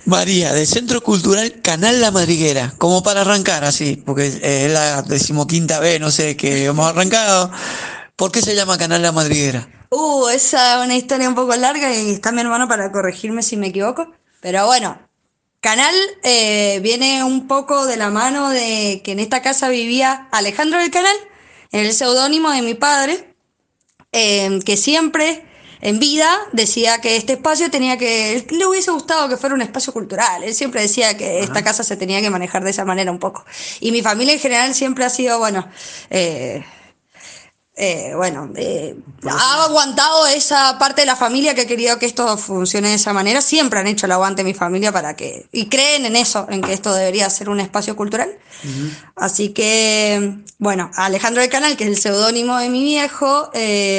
María, del Centro Cultural Canal La Madriguera, como para arrancar así, porque es la 15ª vez, no sé, que hemos arrancado. ¿Por qué se llama Canal La Madriguera? Esa es una historia un poco larga y está mi hermano para corregirme si me equivoco. Pero bueno, Canal viene un poco de la mano de que en esta casa vivía Alejandro del Canal, el seudónimo de mi padre, que siempre en vida decía que este espacio tenía que, le hubiese gustado que fuera un espacio cultural. Él siempre decía que esta Ajá. casa se tenía que manejar de esa manera un poco. Y mi familia en general siempre ha sido, bueno, eh, Por ese ha lado. aguantado esa parte de la familia que ha querido que esto funcione de esa manera. Siempre han hecho el aguante mi familia para que, y creen en eso, en que esto debería ser un espacio cultural. Ujú. Así que, bueno, Alejandro del Canal, que es el seudónimo de mi viejo,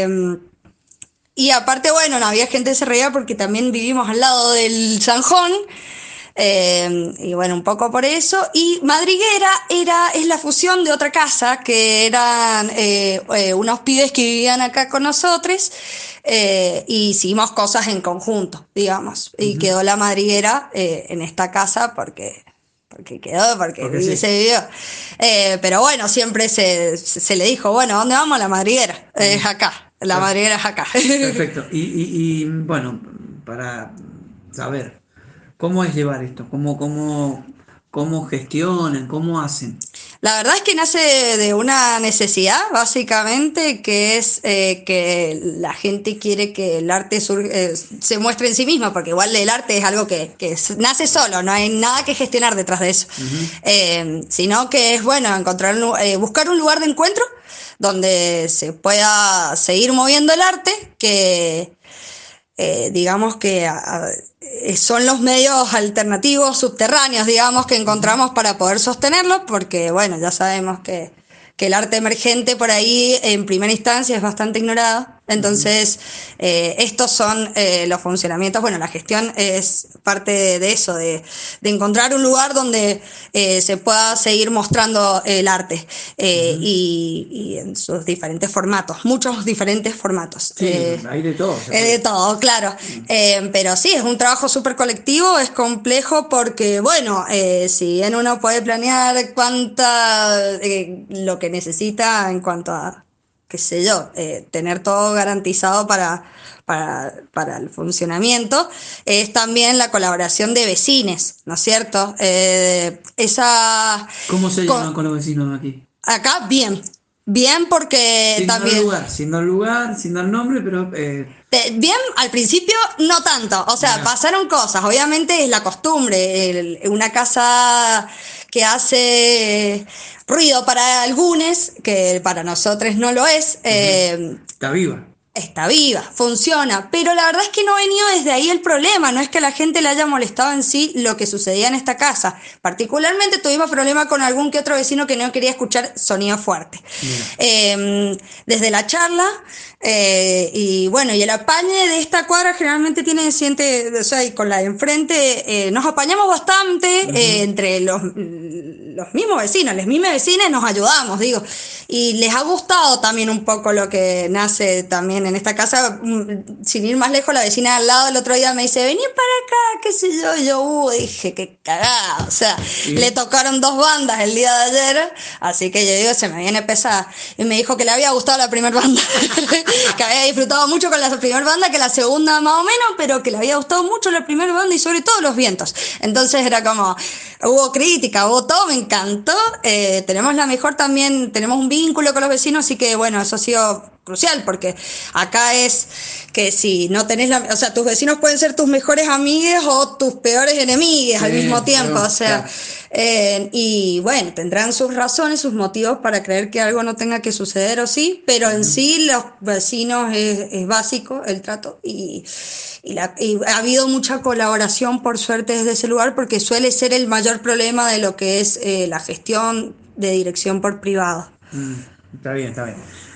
y aparte, bueno, no había gente que se reía porque también vivimos al lado del Zanjón. Y bueno, un poco por eso. Y Madriguera es la fusión de otra casa, que eran unos pibes que vivían acá con nosotros, y hicimos cosas en conjunto, digamos. Y Ujú. quedó la Madriguera en esta casa porque quedó, Porque porque sí. se vivió. Pero bueno, siempre se le dijo, bueno, ¿dónde vamos? La Madriguera. Es Mm. acá. La Per- Madriguera es acá. Perfecto. Bueno, para saber, ¿cómo es llevar esto? ¿Cómo gestionan? ¿Cómo hacen? La verdad es que nace de una necesidad, básicamente, que es que la gente quiere que el arte se muestre en sí misma, porque igual el arte es algo que nace solo, no hay nada que gestionar detrás de eso. Ujú. Sino que es bueno encontrar buscar un lugar de encuentro donde se pueda seguir moviendo el arte, que digamos que son los medios alternativos subterráneos, digamos, que Ujú. encontramos para poder sostenerlo, porque bueno, ya sabemos que el arte emergente por ahí en primera instancia es bastante ignorado. Ujú. Entonces, estos son los funcionamientos. Bueno, la gestión es parte de eso, de encontrar un lugar donde se pueda seguir mostrando el arte, Ujú. y en sus diferentes formatos, muchos diferentes formatos. Sí, hay de todo, se De puede. todo, claro. Pero sí, es un trabajo súper colectivo, es complejo porque, bueno, si bien uno puede planear lo que necesita en cuanto a, qué sé yo, tener todo garantizado para el funcionamiento, es también la colaboración de vecines, ¿no es cierto? ¿Cómo se Co- llevan con los vecinos de aquí? Acá bien, bien porque Sin dar también... lugar, sin dar lugar, sin dar nombre, pero Bien, al principio no tanto, o sea, mirá. pasaron cosas, obviamente es la costumbre, una casa que hace ruido para algunos, que para nosotros no lo es, Ujú. Está viva. está viva, funciona, pero la verdad es que no ha venido desde ahí el problema, no es que a la gente le haya molestado en sí lo que sucedía en esta casa. Particularmente tuvimos problema con algún que otro vecino que no quería escuchar sonido fuerte. Mira. Desde la charla, y bueno, y el apañe de esta cuadra generalmente tiene siente, o sea, y con la de enfrente nos apañamos bastante, Ujú. entre los mismos vecinos, las mismas vecinas nos ayudamos, digo, y les ha gustado también un poco lo que nace también en esta casa. Sin ir más lejos, la vecina al lado el otro día me dice, vení para acá, qué sé yo, y yo, dije, qué cagada, o sea, le ¿Y? tocaron dos bandas el día de ayer, así que yo digo, se me viene pesada, y me dijo que le había gustado la primera banda, que había disfrutado mucho con la primera banda, que la segunda más o menos, pero que le había gustado mucho la primera banda y sobre todo los vientos. Entonces era como, hubo crítica, hubo todo, me encantó. Tenemos la mejor también, tenemos un vínculo con los vecinos, así que bueno, eso ha sido crucial, porque acá es que si no tenés o sea, tus vecinos pueden ser tus mejores amigues o tus peores enemigues Sí, al mismo tiempo, o seguro, sea, claro. y bueno, tendrán sus razones, sus motivos para creer que algo no tenga que suceder o sí, pero en Ujú. sí los vecinos es básico el trato, y ha habido mucha colaboración por suerte desde ese lugar, porque suele ser el mayor problema de lo que es la gestión de dirección por privado. Mm, está bien, está bien.